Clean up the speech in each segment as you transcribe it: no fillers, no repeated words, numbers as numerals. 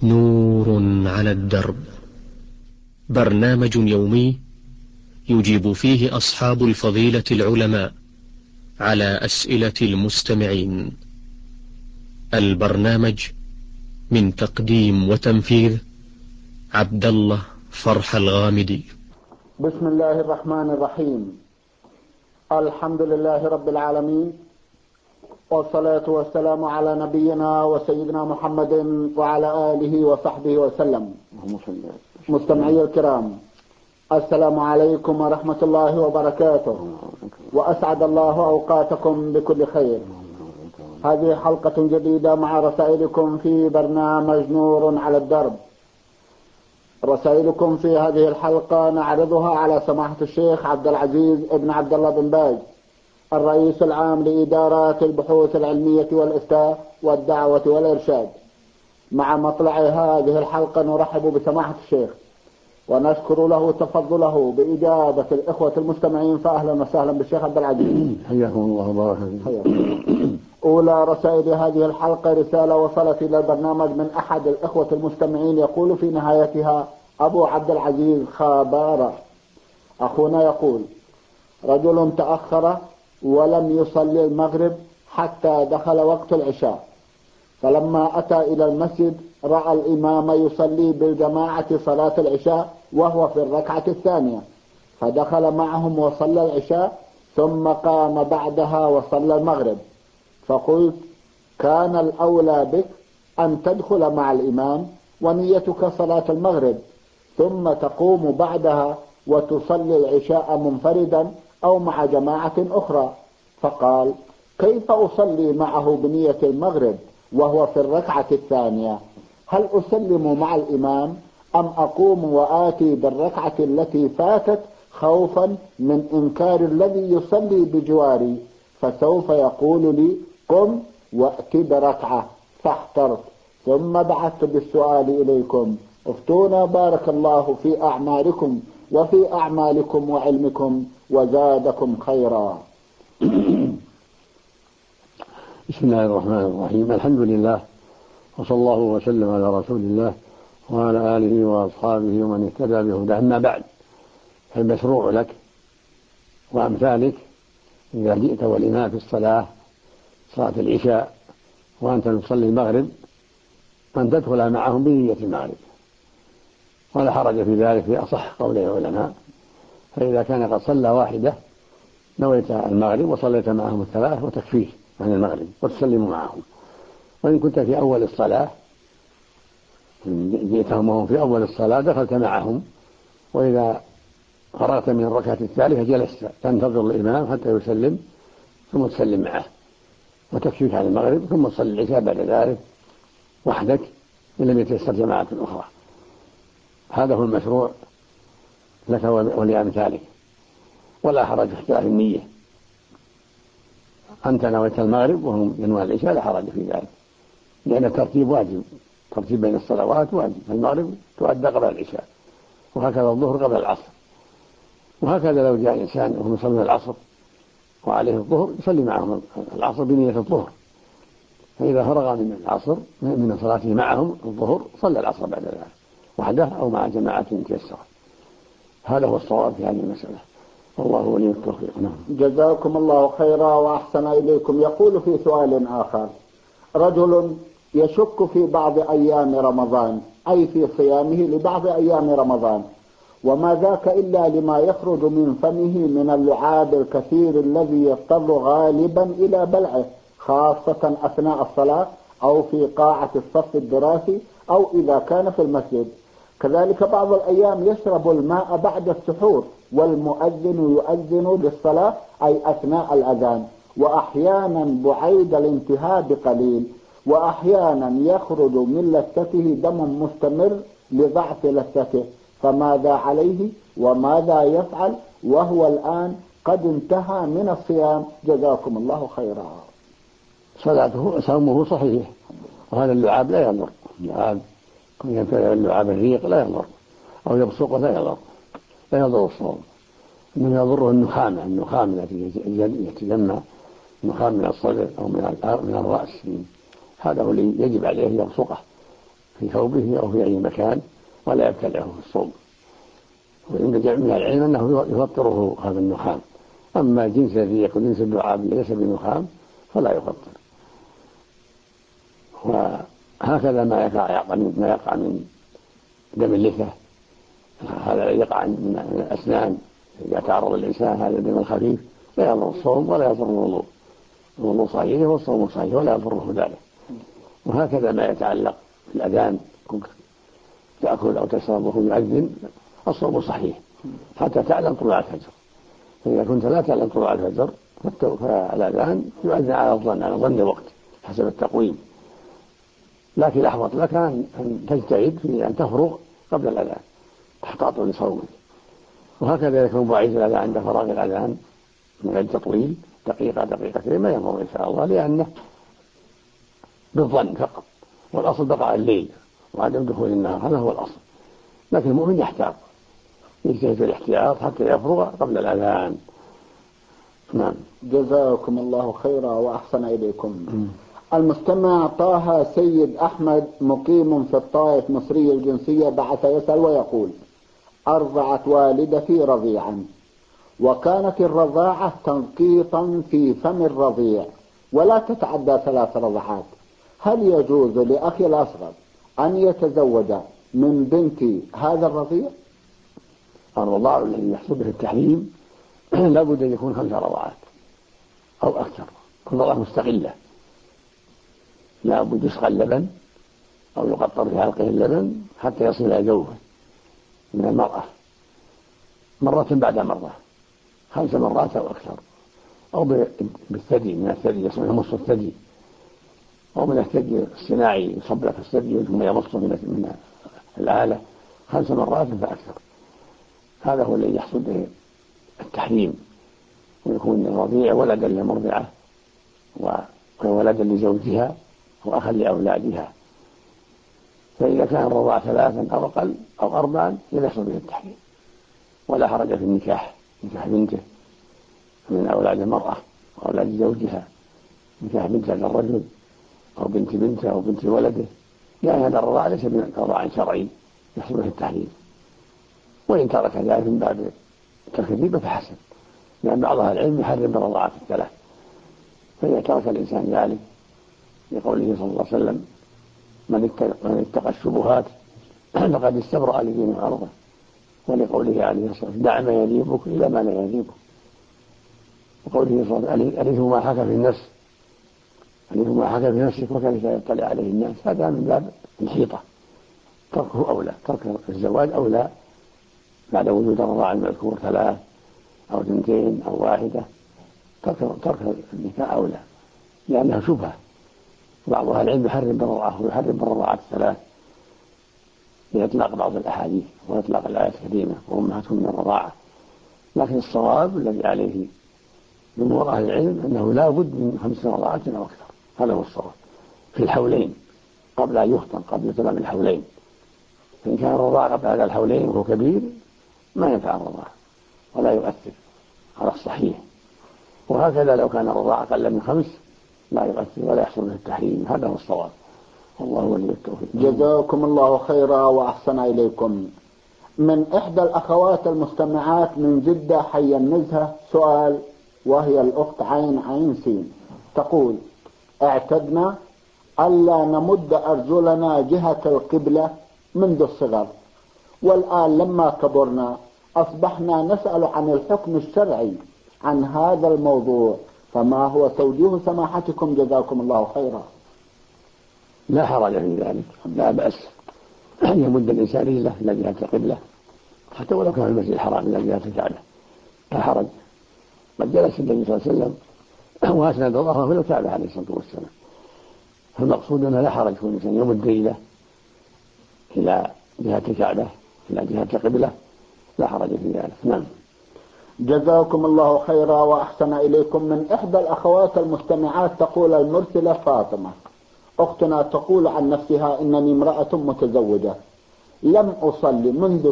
نور على الدرب، برنامج يومي يجيب فيه أصحاب الفضيلة العلماء على أسئلة المستمعين. البرنامج من تقديم وتنفيذ عبد الله فرح الغامدي. بسم الله الرحمن الرحيم. الحمد لله رب العالمين، والصلاة والسلام على نبينا وسيدنا محمد وعلى آله وصحبه وسلم. مستمعي الكرام، السلام عليكم ورحمة الله وبركاته، وأسعد الله أوقاتكم بكل خير. هذه حلقة جديدة مع رسائلكم في برنامج نور على الدرب. رسائلكم في هذه الحلقة نعرضها على سماحة الشيخ عبد العزيز ابن عبد الله بن باز، الرئيس العام لإدارات البحوث العلمية والإفتاء والدعوة والإرشاد. مع مطلع هذه الحلقة نرحب بسماحة الشيخ ونشكر له تفضله بإجابة الإخوة المستمعين، فأهلا وسهلا بالشيخ عبد العزيز. حياكم الله وبارك فيكم. أولى رسائل هذه الحلقة رسالة وصلت إلى البرنامج من أحد الإخوة المستمعين، يقول في نهايتها أبو عبد العزيز خابارة. أخونا يقول: رجل تأخر ولم يصلي المغرب حتى دخل وقت العشاء، فلما أتى إلى المسجد رأى الإمام يصلي بالجماعة صلاة العشاء وهو في الركعة الثانية، فدخل معهم وصلى العشاء ثم قام بعدها وصلى المغرب. فقلت: كان الأولى بك أن تدخل مع الإمام ونيتك صلاة المغرب ثم تقوم بعدها وتصلي العشاء منفردا أو مع جماعة أخرى. فقال: كيف أصلي معه بنية المغرب وهو في الركعة الثانية؟ هل أسلم مع الإمام أم أقوم وآتي بالركعة التي فاتت خوفا من إنكار الذي يصلي بجواري، فسوف يقول لي قم وأتي بركعة؟ فاحترت، ثم بعثت بالسؤال إليكم، افتونا بارك الله في أعمالكم وفي أعمالكم وعلمكم وزادكم خيرا. بسم الله الرحمن الرحيم. الحمد لله، وصلى الله وسلم على رسول الله وعلى آله وأصحابه ومن اهتدى بهداه. أما بعد، فالمشروع لك وأمثالك إذا جئت والإمام في صلاة العشاء وأنت تصلي المغرب أن تدخل معهم بنية المغرب، ولا حرج في ذلك في أصح قولي العلماء. فإذا كان قد صلى واحدة نويت المغرب وصليت معهم الثلاث وتكفيه عن المغرب وتسلم معهم. وإن كنت في أول الصلاة جئتهم وهم في أول الصلاة دخلت معهم، وإذا فرغت من الركعة الثالثة جلست تنتظر الإمام حتى يسلم ثم تسلم معه وتكفيك عن المغرب، ثم تصلي العشاء بعد ذلك وحدك إن لم يتيسر جماعة أخرى. هذا هو المشروع لك ولأمثالك، ولا حرج في اختلاف النية. أنت نويت المغرب وهم ينوون العشاء لا حرج في ذلك، لأن الترتيب واجب، ترتيب بين الصلوات واجب. المغرب تؤدى قبل العشاء، وهكذا الظهر قبل العصر، وهكذا لو جاء إنسان وهم يصلون العصر وعليه الظهر يصلي معهم العصر بنية الظهر، فإذا فرغ من العصر من صلاته معهم الظهر صلى العصر بعد ذلك وحده أو مع جماعة تيسر. هذا هو الصواب في هذه المسألة، والله ولي التوفيق. جزاكم الله خيرا وأحسن إليكم. يقول في سؤال آخر: رجل يشك في بعض أيام رمضان، أي في صيامه لبعض أيام رمضان، وما ذاك إلا لما يخرج من فمه من اللعاب الكثير الذي يضطر غالبا إلى بلعه، خاصة أثناء الصلاة أو في قاعة الصف الدراسي أو إذا كان في المسجد. كذلك بعض الأيام يشرب الماء بعد السحور، والمؤذن يؤذن للصلاة أي أثناء الأذان، وأحيانا بعيد الانتهاء بقليل، وأحيانا يخرج من لثته دم مستمر لضعف لثته، فماذا عليه وماذا يفعل وهو الآن قد انتهى من الصيام؟ جزاكم الله خيرا. صومه صحيح، وهذا اللعاب لا يضر. اللعاب الريق لا يضر، أو يبصق لا يضر الصوم، إنما يضره النخام التي يتجمع، النخام من الصدر أو من الرأس، هذا هو اللي يجب عليه يبصقه في ثوبه أو في أي مكان ولا يبتلعه في الصوم. وإن جاء من العلم أنه يفطره هذا النخام. أما الجنس الذي يكون جنس اللعاب ليس بنخام فلا يفطر. وهكذا ما يقع من دم اللثة، هذا يقع من الأسنان إذا تعرض الإنسان هذا الدم الخفيف لا يضر الصوم ولا يضر الوضوء. الوضوء صحيح والصوم صحيح ولا يضره ذلك. وهكذا ما يتعلق بالأذان، تأكل أو تشرب وهو يؤذن، الصوم صحيح حتى تعلم طلوع الفجر. فإذا كنت لا تعلم طلوع الفجر فالأذان يؤذن على ظن وقت حسب التقويم. لكن الأحوط لك أن تجتهد في أن تفرغ قبل الأذان تحتاط لصومك. وهكذا يكون بعيد الأذان عند فراغ الأذان من غير تطويل، دقيقة دقيقتين ما يمر إن شاء الله، لأنه بالظن فقط، والأصل بقاء الليل وعدم دخول النهار، هذا هو الأصل. لكن المؤمن يحتاط، يجتهد في الاحتياط حتى يفرغ قبل الأذان. نعم. جزاكم الله خيرا وأحسن إليكم. المستمع طه سيد أحمد مقيم في الطائف مصري الجنسية بعث يسأل ويقول: أرضعت والدتي رضيعا، وكانت الرضاعة تنقيطا في فم الرضيع ولا تتعدى 3 رضعات، هل يجوز لأخي الأصغر أن يتزوج من بنتي هذا الرضيع؟ الرضاع الذي يحصل به التحريم لابد أن يكون 5 رضعات أو أكثر، كل رضاعة مستقلة، لابد يسقى اللبن أو يقطر في حلقه اللبن حتى يصل إلى جوفه من المرأة مرة بعد مرة، 5 مرات أو أكثر، أو بالثدي، من الثدي يسمى مص الثدي، أو من الثدي الصناعي يصب لك الثدي ثم يمص من الآلة 5 مرات فأكثر. هذا هو الذي يحصل به التحريم، ويكون الرضيع ولدا للمرضعة وولدا لزوجها وأخا لأولادها. فإذا كان الرضاع 3 أو أقل أو 4 يحصل به التحريم، ولا حرج في النكاح، نكاح بنته من أولاد المرأة وأولاد زوجها، نكاح بنت هذا الرجل أو بنت بنته أو بنت ولده، لأن هذا الرضاع ليس من رضاع شرعي يحصل به التحريم. وإن ترك ذلك من باب التكذيب فحسن، لأن بعض أهل العلم يحرم بالرضاعات 3. فإذا ترك الإنسان ذلك لقوله صلى الله عليه وسلم: من اتقى الشبهات فقد استبرأ لدينه وعرضه، ولقوله عليه الصلاة والسلام: دع ما يريبك إلى ما لا يريبك، وقوله صلى الله عليه وسلم: أليس ما حكى في النفس، أليس ما حكى في نفسك وكيف يطلع عليه الناس. هذا من باب الحيطة، تركه أولى، ترك الزواج أولى بعد وجود الرضاع المذكور 3 أو 2 أو 1، ترك النكاح أولى لأنها شبهة. بعض أهل العلم يحرم بالرضاعة ويحرم بالرضاعات 3 بإطلاق بعض الأحاديث وإطلاق الآيات الكريمة وأمهاتهم من الرضاعة. لكن الصواب الذي عليه جمهور أهل العلم أنه لا بد من 5 رضاعات أو أكثر، هذا هو الصواب في الحولين قبل أن يفطن، قبل تمام الحولين. فإن كان الرضاعة قبل هذا الحولين وهو كبير ما ينفع الرضاعة ولا يؤثر على الصحيح، وهكذا لو كان الرضاعة أقل من 5 لا يؤثر ولا يحصل من التحريم. هذا هو الصواب، والله ولي التوفيق. جزاكم الله خيرا وأحسن إليكم. من إحدى الأخوات المستمعات من جدة حي النزهة سؤال، وهي الأخت عين سين، تقول: اعتدنا ألا نمد أرجلنا جهة القبلة منذ الصغر، والآن لما كبرنا أصبحنا نسأل عن الحكم الشرعي عن هذا الموضوع، فما هو توجيه سماحتكم جزاكم الله خيرا؟ لا حرج في ذلك، لا بأس أن يمد الإنسان رجله إلى جهة القبلة حتى ولو كان في المسجد الحرام إلى جهة الكعبة، لا حرج. قد جلس النبي صلى الله عليه وسلم وأسند ظهره في الكعبة عليه الصلاة والسلام، فالمقصود أنه لا حرج في الإنسان يمد رجله إلى جهة الكعبة إلى جهة القبلة، لا حرج في ذلك. نعم. جزاكم الله خيرا وأحسن إليكم. من إحدى الأخوات المستمعات تقول المرسلة فاطمة: أختنا تقول عن نفسها: إنني امرأة متزوجة لم أصلي منذ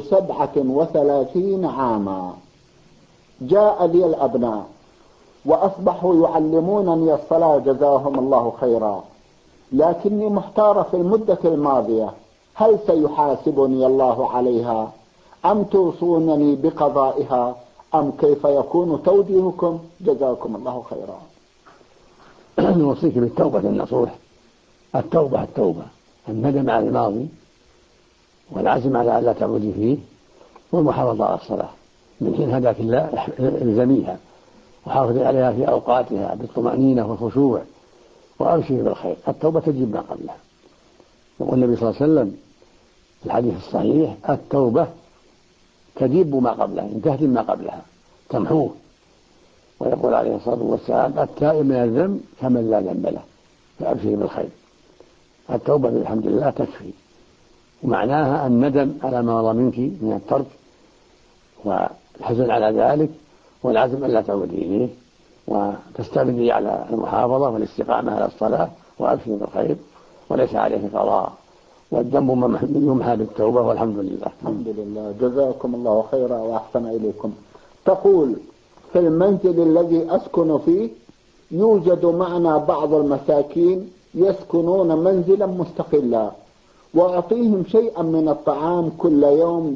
37 عاما، جاء لي الأبناء وأصبحوا يعلمونني الصلاة جزاهم الله خيرا، لكني محتارة في المدة الماضية هل سيحاسبني الله عليها أم توصونني بقضائها أم كيف يكون توجيهكم؟ جزاكم الله خيرا. نوصيك بالتوبة النصوح. التوبة الندم على الماضي والعزم على ألا تعودي فيه والمحافظة على الصلاة من حين هداك الله الزميها وحافظي عليها في أوقاتها بالطمأنينة والخشوع وأبشري بالخير. التوبة تجيب ما قبلها. يقول النبي صلى الله عليه وسلم في الحديث الصحيح التوبة تجيب ما قبلها، إن تهدم ما قبلها تمحوه. ويقول عليه الصلاة والسلام التائب من الذنب كمن لا ذنب له فأبشري بالخير. التوبة بالحمد لله تكفي، ومعناها الندم على ما مضى منك من الترك والحزن على ذلك والعزم ألا تعودي إليه وتستمري على المحافظة والاستقامة على الصلاة وأبشري بالخير وليس عليه قضاء والذنب يمحى بالتوبة والحمد لله. الحمد لله. جزاكم الله خيرا وأحسن إليكم. تقول في المنزل الذي أسكن فيه يوجد معنا بعض المساكين يسكنون منزلا مستقلا وأعطيهم شيئا من الطعام كل يوم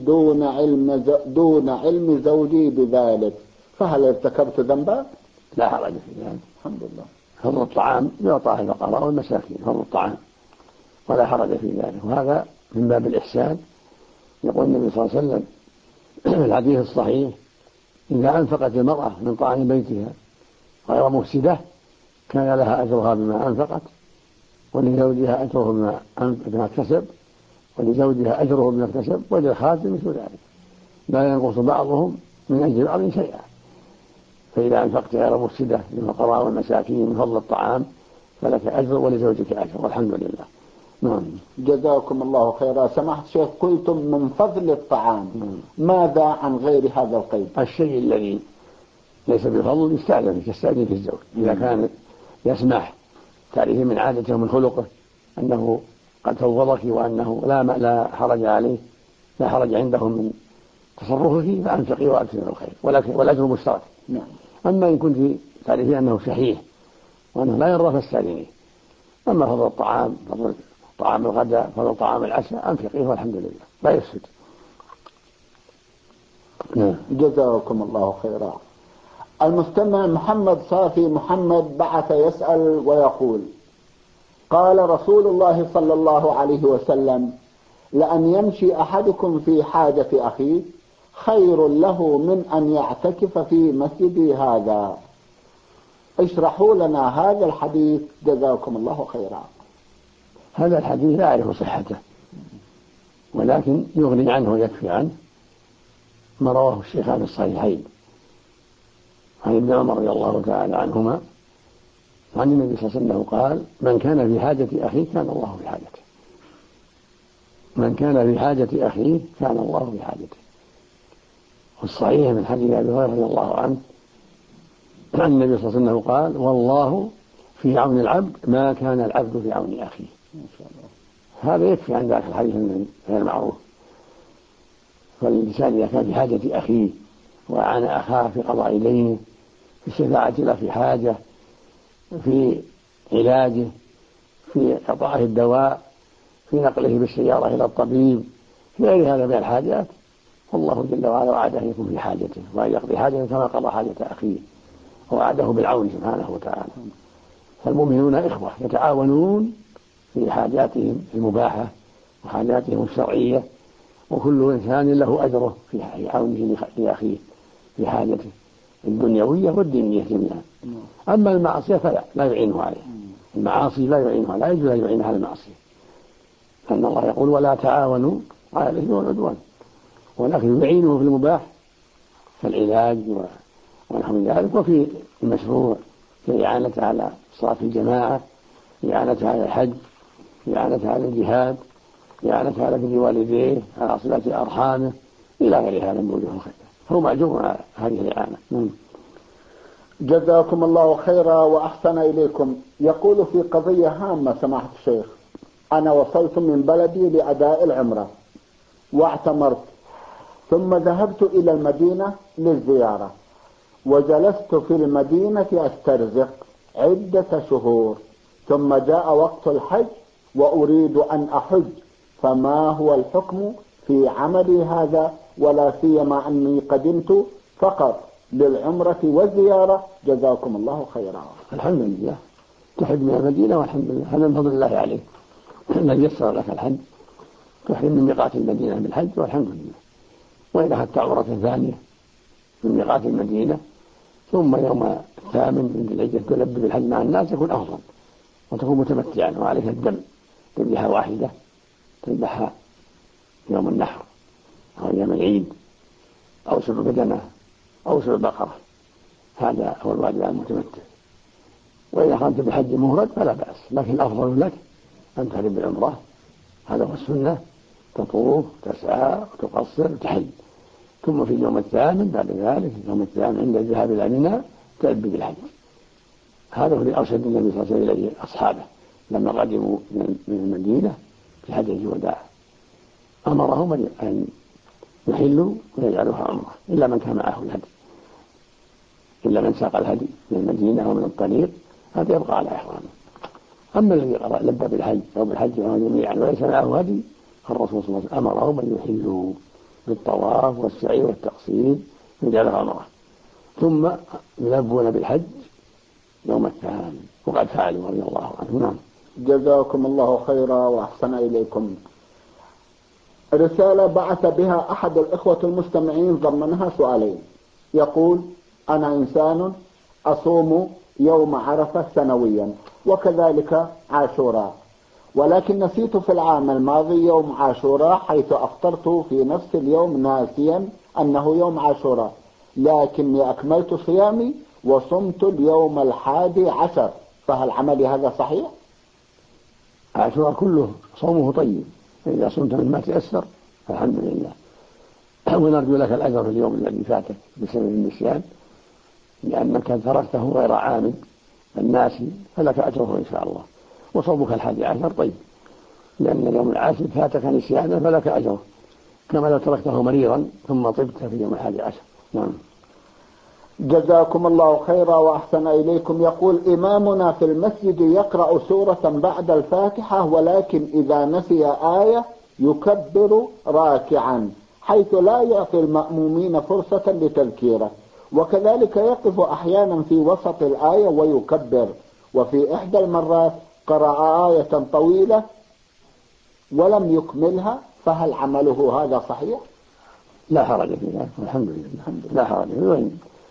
دون علم زوجي بذلك، فهل ارتكبت ذنبا؟ لا حرج في ذلك. الحمد لله. فضل الطعام يعطى الفقراء والمساكين، فضل الطعام ولا حرج في ذلك، وهذا من باب الإحسان. يقول النبي صلى الله عليه وسلم في الحديث الصحيح إذا أنفقت المرأة من طعام بيتها غير مفسدة كان لها أجرها بما أنفقت ولزوجها أجره بما اكتسب ولزوجها أجره بما اكتسب وللخادم مثل ذلك لا ينقص بعضهم من أجر بعض شيئا. فإذا أنفقت غير مفسدة للفقراء والمساكين من فضل الطعام فلك أجر ولزوجك أجر والحمد لله. نعم. جزاكم الله خيرا. سماحة الشيخ قلتم من فضل الطعام، ماذا عن غير هذا القيد؟ الشيء الذي ليس بفضل يستأذن في الزوج إذا كان يسمح تعرفه من عادته ومن خلقه أنه قد فوضك وأنه لا حرج عليه، لا حرج عنده من تصرفه فأنفقي وأكثر الخير والأجر مشترك. نعم. أما إن كنت تعرفين أنه شحيح وأنه لا يرضى فاستأذنيه. أما فضل الطعام، فضل طعام الغداء، فضل طعام العشاء أنفقيه والحمد لله لا يفسد. جزاكم الله خيرا. المستمع محمد صافي محمد بعث يسأل ويقول قال رسول الله صلى الله عليه وسلم لأن يمشي أحدكم في حاجة أخيه خير له من أن يعتكف في مسجدي هذا. اشرحوا لنا هذا الحديث جزاكم الله خيرا. هذا الحديث لا أعرف صحته ولكن يغني عنه ويكفي عنه ما رواه الشيخان الصحيحين عن ابن عمر رضي الله تعالى عنهما عن النبي صلى الله عليه وسلم قال من كان في حاجة أخيه كان الله في حاجته. من كان في حاجة أخيه كان الله في حاجته. والصحيح من حديث أبي هريرة رضي الله عنه عن النبي صلى الله عليه وسلم قال والله في عون العبد ما كان العبد في عون أخيه. هذا يكفي عن ذلك الحديث غير معروف. فالإنسان إذا كان في حاجة أخيه وأعان أخاه في قضاء دينه في الشفاعة له في حاجة في علاجه في إعطائه الدواء في نقله بالسيارة إلى الطبيب في غير هذا من الحاجات والله جل وعلا وعده أن يكون في حاجته وأن يقضي حاجته كما قضى حاجة أخيه ووعده بالعون سبحانه وتعالى. فالمؤمنون إخوة يتعاونون في حاجاتهم المباحة وحاجاتهم الشرعية وكل إنسان له أجره في عونه لأخيه في حاجته الدنيوية والدينية جميعا. أما المعصية فلا يعينه عليه. المعاصي لا يعينها، لا يجوز أن يعين على المعصية لأن الله يقول ولا تعاونوا على الإثم والعدوان. ولكن يعينه في المباح كالعلاج ونحو ذلك وفي المشروع كالإعانة على صلاة الجماعة إعانة على الحج إعانة على الجهاد إعانة على بر والديه على صلة أرحامه إلى غير هذا من وجوه الخير هو معجور على هذه الإعانة. جزاكم الله خيرا وأحسن إليكم. يقول في قضية هامة سماحة الشيخ أنا وصلت من بلدي لأداء العمرة واعتمرت ثم ذهبت إلى المدينة للزيارة وجلست في المدينة أسترزق عدة شهور ثم جاء وقت الحج وأريد أن أحج فما هو الحكم في عملي هذا، ولا سيما أني قدمت فقط للعمرة والزيارة؟ جزاكم الله خيرا. الحمد لله، تحج من المدينة والحمد لله، هذا من فضل الله عليك الذي يسر لك الحج، تحرم من ميقات المدينة بالحج والحمد لله. وإذا أخذت عمرة ثانية من ميقات المدينة ثم يوم الثامن من ذي الحجة تلبي بالحج مع الناس يكون أفضل، وتكون متمتعا وعليك الدم، تذبحها واحدة، تذبحها يوم النحر أو يوم العيد أو 7 بدنة أو 7 بقرة، هذا هو الواجب على المتمتع. وإذا خرجت بالحج مفرد فلا بأس، لكن الأفضل لك أن تحرم بالعمرة، هذا هو السنة، تطوف تسعى وتقصر وتحل، ثم في اليوم الثامن بعد ذلك اليوم الثامن عند الذهاب إلى منى تلبي بالحج. هذا هو اللي أرشد النبي صلى الله عليه وسلم إليه أصحابه لما قدموا من المدينة في حجة الوداع، أمرهم أن يحلوا ويجعلوها عمرة إلا من كان معه الهدي، إلا من ساق الهدي من المدينة ومن الطريق هذا يبقى على إحرامه. أما الذي لبى بالحج أو بالحج وهو جميعا وليس معه هدي فالرسول صلى الله عليه وسلم أمرهم أن يحلوا بالطواف والسعي والتقصير ويجعلها عمرة، ثم يلبون بالحج يوم الثامن، وقد فعلوا رضي الله عنهم. نعم. جزاكم الله خيرا وأحسن إليكم. رسالة بعث بها أحد الإخوة المستمعين ضمنها سؤالين. يقول: أنا إنسان أصوم يوم عرفة سنويا وكذلك عاشوراء، ولكن نسيت في العام الماضي يوم عاشوراء حيث أفطرت في نفس اليوم ناسيا أنه يوم عاشوراء، لكني أكملت صيامي وصمت اليوم 11، فهل عملي هذا صحيح؟ عاشوراء كله صومه طيب، إذا صمت مما تيسر الحمد لله، ونرجو لك الأجر في اليوم الذي فاتك بسبب النسيان، لأنك تركته غير عامد الناسي فلك أجره إن شاء الله. وصومك 11 طيب، لأن اليوم العاشر فاتك نسيانا فلك أجره، كما لو تركته مريضا ثم طبت في يوم 11. نعم. جزاكم الله خيرا وأحسن إليكم. يقول: إمامنا في المسجد يقرأ سورة بعد الفاتحة، ولكن إذا نسي آية يكبر راكعا حيث لا يعطي المأمومين فرصة لتذكيره، وكذلك يقف أحيانا في وسط الآية ويكبر، وفي إحدى المرات قرأ آية طويلة ولم يكملها، فهل عمله هذا صحيح؟ لا حرج في ذلك الحمد لله، لا حرج فيه،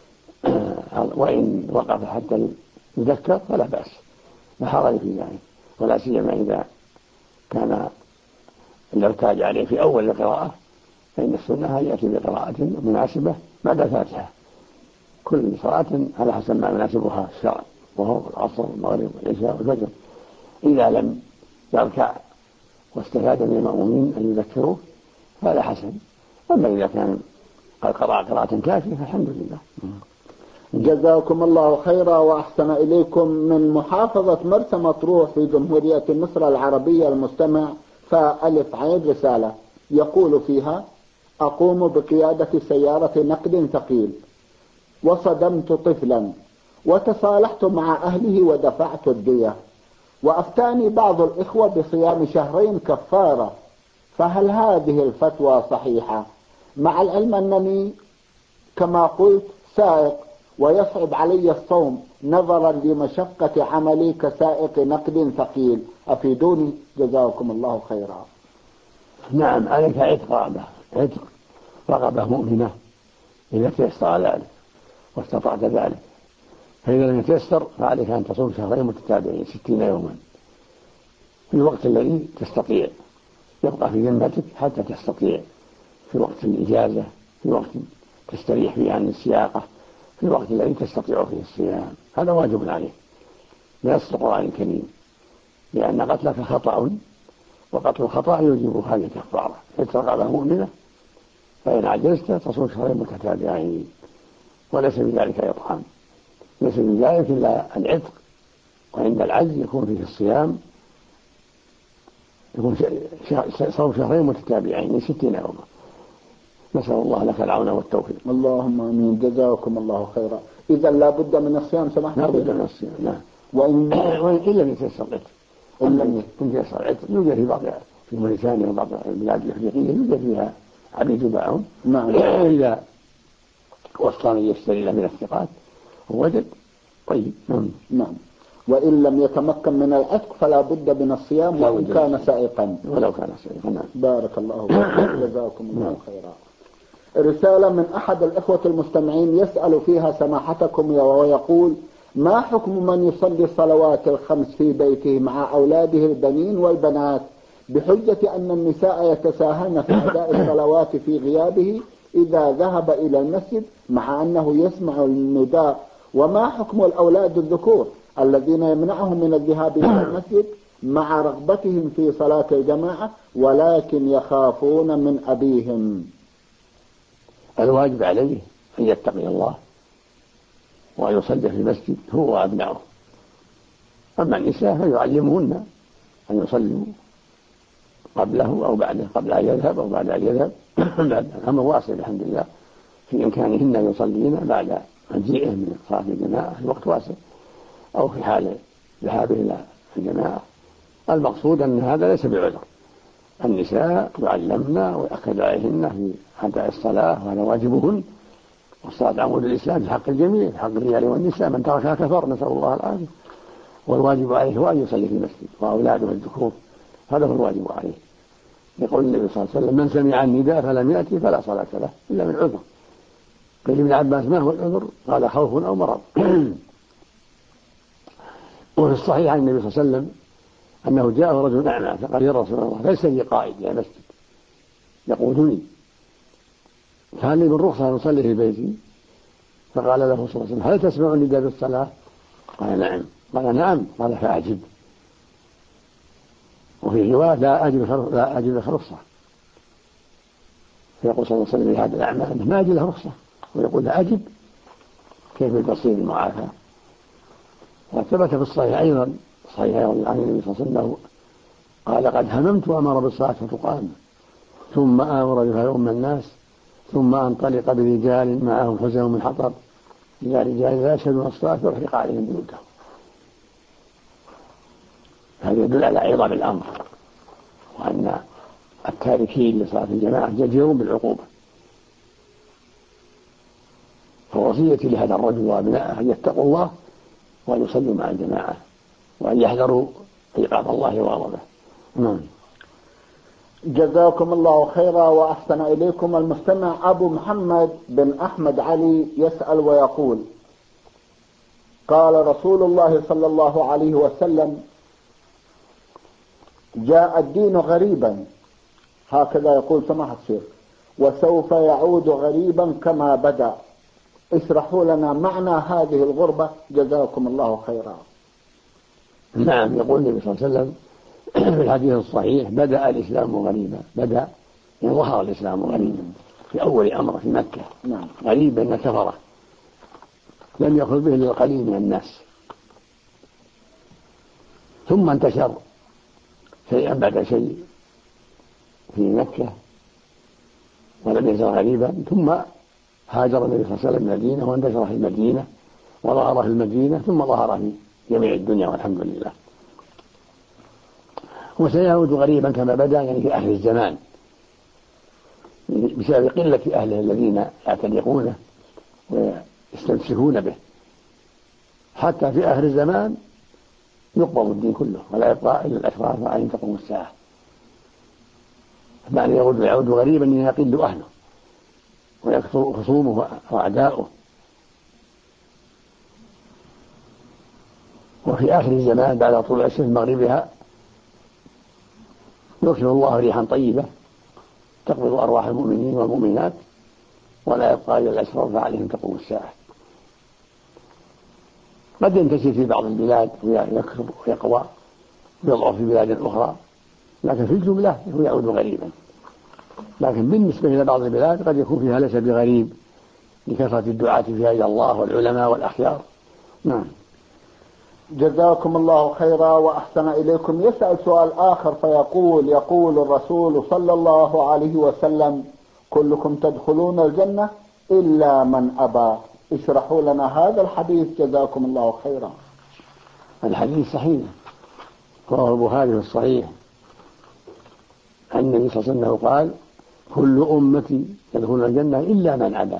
وإن وقف حتى يذكر فلا بأس، لا حرج في ذلك، ولا سيما إذا كان الارتاج عليه في أول القراءة، فإن السنة يأتي بقراءة مناسبة بعد الفاتحة، كل صلاة على حسب ما يناسبها الشرع، وهو العصر والمغرب والعشاء والفجر. إذا لم يركع واستفاد من المأمومين أن يذكروه فهذا حسن، أما إذا كان قد قرأ قراءة كافية فالحمد لله. جزاكم الله خيرا وأحسن إليكم. من محافظة مرسى مطروح في جمهورية مصر العربية المستمع فألف عين رسالة يقول فيها: أقوم بقيادة سيارة نقد ثقيل وصدمت طفلا وتصالحت مع أهله ودفعت الدية، وأفتاني بعض الإخوة بصيام 2 شهر كفارة، فهل هذه الفتوى صحيحة؟ مع العلم أنني كما قلت سائق ويصعب علي الصوم نظرا لمشقة عملي كسائق نقد ثقيل، أفيدوني جزاكم الله خيرا. نعم، عليك عتق رغبة مؤمنة إذا تيسر ذلك واستطعت ذلك، فإذا لم يتيسر فعليك أن تصوم 2 شهر متتابعين 60 يوما في الوقت الذي تستطيع، يبقى في ذمتك حتى تستطيع، في وقت الإجازة، في وقت تستريح فيه عن السياقة، في الوقت الذي تستطيع فيه الصيام، هذا واجب عليك بنص القرآن الكريم، لأن قتلك خطأ وقتل الخطأ يوجب هذه الكفارة، رغبة مؤمنة، فإن عجزت تصوم 2 شهر متتابعين، وليس بذلك إطعام، ليس بذلك إلا العتق، وعند العجز يكون فيه الصيام، يكون صوم 2 شهر متتابعين 60 يوما. نسأل الله لك العون والتوفيق. اللهم آمين. جزاكم الله خيرا. إذا لا بد من الصيام سمحت؟ لا بد من الصيام، نعم. وإن لم يتيسر العتق، يوجد في بعض في موريتانيا وبعض البلاد الأفريقية يوجد فيها عبيد يباعون. نعم. إذا وصل يشتري له من الثقات ووجد طيب. نعم. وإن لم يتمكن من العتق فلا بد من الصيام وإن كان سائقا. ولو كان سائقا. نعم. بارك الله فيكم. جزاكم الله خيرا. رسالة من أحد الإخوة المستمعين يسأل فيها سماحتكم ويقول: ما حكم من يصلي الصلوات الخمس في بيته مع أولاده البنين والبنات بحجة أن النساء يتساهلن في أداء الصلوات في غيابه إذا ذهب إلى المسجد مع أنه يسمع النداء؟ وما حكم الأولاد الذكور الذين يمنعهم من الذهاب إلى المسجد مع رغبتهم في صلاة الجماعة ولكن يخافون من أبيهم؟ الواجب عليه أن يتقي الله وأن يصلي في المسجد هو وأبنائه. أما النساء فيعلمهن أن يصلوا قبله أو بعده، قبل أن يذهب أو بعد أن يذهب. الأمر واسع الحمد لله في إمكانهن أن يصلين بعد مجيئه من صلاة الجماعة، الوقت واسع، أو في حال ذهابه إلى الجماعة. المقصود أن هذا ليس بعذر. النساء يعلمن ويأكد عليهن في أداء الصلاة وهذا واجبهن، والصلاة عمود الإسلام في حق الجميع، في حق الرجال والنساء، من تركها كفر، نسأل الله العافية. والواجب عليه هو أن يصلي في المسجد وأولاده الذكور، هذا هو الواجب عليه، يقول النبي صلى الله عليه وسلم: من سمع النداء فلم يأتي فلا صلاة له إلا من عذر. قيل ابن عباس: ما هو العذر؟ قال: خوف أو مرض. وفي الصحيح عن النبي صلى الله عليه وسلم أنه جاءه رجل أعمى فقال: يا رسول الله ليس لي قائد يا مسجد يقودني، فهل لي من رخصة أن أصلي في بيتي؟ فقال له صلى الله عليه وسلم: هل تسمع النداء بالصلاة؟ قال: نعم. قال: نعم. قال: فأعجب. وفي رواية: لا أجد لك رخصة. فيقول صلى الله عليه وسلم لهذا الأعمى أنه ما أجد له رخصة، ويقول: لا أجب، كيف البصير المعافى؟ وثبت في الصحيح أيضا عن النبي صلى الله عليه وسلم قال: قد هممت وأمر بالصلاة فتقام، ثم آمر بها يؤم الناس، ثم أنطلق برجال معهم حزم من حطب إلى رجال لا يشهدون الصلاة فأحرق عليهم بيوتهم. هذا يدل على عظم الأمر، وأن التاركين لصلاة الجماعة جديرون بالعقوبة. فوصيتي لهذا الرجل وأبنائه أن يتقوا الله وأن يصلوا مع الجماعة وأن يحذروا عقاب الله وغضبه. جزاكم الله خيرا وأحسن إليكم. المستمع أبو محمد بن أحمد علي يسأل ويقول: قال رسول الله صلى الله عليه وسلم: جاء الدين غريبا، هكذا يقول سماحة الشيخ، وسوف يعود غريبا كما بدأ. اشرحوا لنا معنى هذه الغربة جزاكم الله خيرا. نعم، يقول النبي صلى الله عليه وسلم في الحديث الصحيح: بدأ الإسلام غريبا. بدأ يعني ظهر الإسلام غريبا في أول أمر في مكة. نعم. غريبا أن كفره لم يأخذ به إلا القليل من الناس، ثم انتشر شيئا بعد شيء في مكة ولم يزل غريبا، ثم هاجر النبي صلى الله عليه وسلم المدينة وانتشر في المدينة وظهر في المدينة ثم ظهر في جميع الدنيا والحمد لله. وسيعود غريبا كما بدأ يعني في آخر الزمان بسبب قلة أهله الذين يعتنقونه ويستمسكون به، حتى في آخر الزمان يقبض الدين كله ولا يبقى إلا الأشراف وعليهم تقوم الساعة. معنى يعود غريبا أن يقل أهله ويكثر خصومه وأعداؤه. وفي آخر الزمان بعد طلوع الشمس مغربها يرسل الله ريحا طيبة تقبض أرواح المؤمنين والمؤمنات ولا يبقى إلا الأشرار فعليهم تقوم الساعة. قد ينتشر في بعض البلاد ويكثر ويقوى ويضعف في بلاد أخرى، لكن في الجملة هو يعود غريبا. لكن بالنسبة إلى بعض البلاد قد يكون فيها ليس بغريب لكثرة الدعاة فيها إلى الله والعلماء والأخيار. نعم. جزاكم الله خيرا وأحسن إليكم. يسأل سؤال آخر فيقول: يقول الرسول صلى الله عليه وسلم: كلكم تدخلون الجنة إلا من أبى. اشرحوا لنا هذا الحديث جزاكم الله خيرا. الحديث صحيح، رواه البخاري في الصحيح أن النبي صلى الله عليه وسلم قال: كل أمتي يدخلون الجنة إلا من أبى.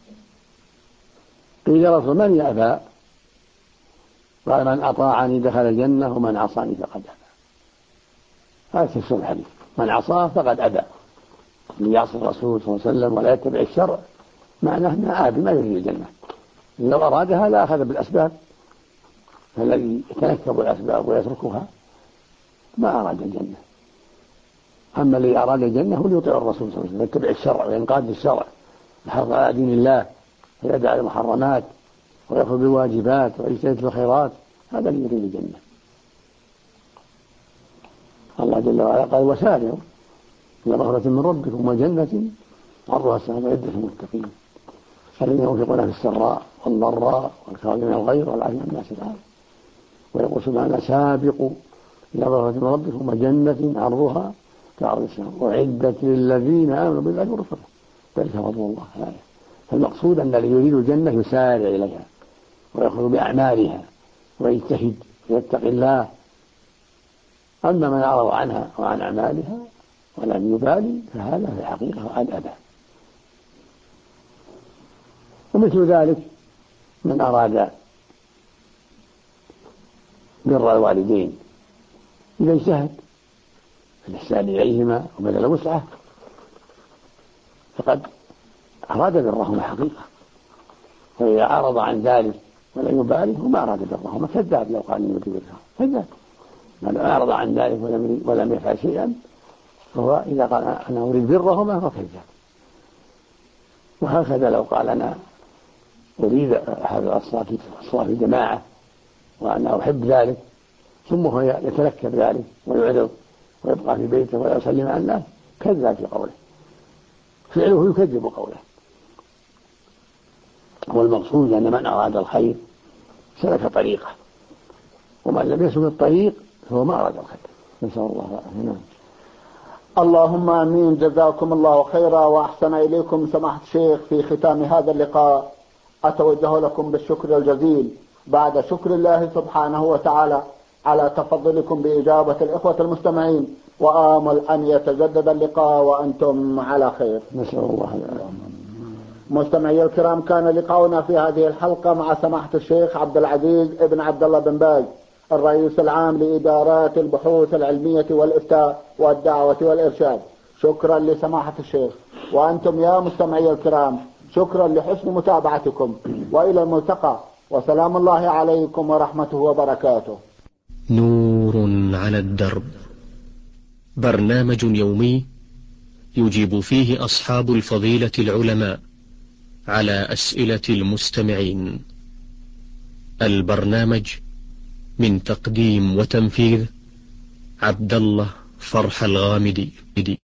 قيل يا رسول من يأبى؟ قال: من أطاعني دخل الجنة ومن عصاني فقد أبى. هذا تفسير الحديث: من عصاه فقد أبى، من يعصي الرسول صلى الله عليه وسلم ولا يتبع الشرع معناه ما آبي، ما يريد الجنة. لو أرادها لا أخذ بالأسباب، فالذي يتنكب الأسباب ويتركها ما أراد الجنة. أما الذي أراد الجنة هو يطيع الرسول صلى الله عليه وسلم ويتبع الشرع وينقاد للشرع يحافظ على دين الله ويدع المحرمات ويأخذ بالواجبات ويجتهد في الخيرات، هذا اللي يريد الجنة. الله جل وعلا قال: وسارعوا إلى مغفرة من ربكم وجنة عرضها السماوات والأرض للمتقين الذين ينفقون في السراء والضراء والكاظمين الغيظ والعافين عن الناس العالم. ويقول سبحانه: سابقوا إلى مغفرة من ربكم وجنة عرضها كعرض السماء أعدت للذين آمنوا بالله ورسله ذلك فضل الله. فالمقصود أن الذي يريد الجنة يسارع إليها ويأخذ بأعمالها ويجتهد ويتقي الله. أما من أعرض عنها وعن أعمالها ولم يبالي فهذا في الحقيقة قد أبى. ومثل ذلك من أراد بر الوالدين إذا اجتهد في الإحسان إليهما وبذل وسعه فقد أراد برهما حقيقة، وإذا أعرض عن ذلك ولم يبالي وما أراد برهما كذاب. لو قال إني أريد برهما كذاب. من أعرض عن ذلك ولم يفعل شيئا فهو إذا قال أنا أريد برهما فهو كذاب. وهكذا لو قال أنا أريد هذا الصلاة في جماعة وأنا أحب ذلك ثم هو يتنكر ذلك ويعرض ويبقى في بيته ولا يسلم على الناس كذاب في قوله، فعله يكذب قوله. والمقصود أن من أراد الخير سلك طريقه، ومن لم يسلك الطريق فهو ما أراد الخير. نسأل الله العافية. اللهم آمين. جزاكم الله خيرا وأحسن إليكم سماحة الشيخ. في ختام هذا اللقاء أتوجه لكم بالشكر الجزيل بعد شكر الله سبحانه وتعالى على تفضلكم بإجابة الإخوة المستمعين، وآمل أن يتجدد اللقاء وأنتم على خير. نسأل الله العافية. مستمعي الكرام، كان لقاؤنا في هذه الحلقة مع سماحة الشيخ عبد العزيز ابن عبد الله بن باز، الرئيس العام لإدارات البحوث العلمية والإفتاء والدعوة والإرشاد. شكرا لسماحة الشيخ. وأنتم يا مستمعي الكرام شكرا لحسن متابعتكم، وإلى الملتقى، وسلام الله عليكم ورحمته وبركاته. نور على الدرب، برنامج يومي يجيب فيه أصحاب الفضيلة العلماء على أسئلة المستمعين. البرنامج من تقديم وتنفيذ عبد الله فرح الغامدي.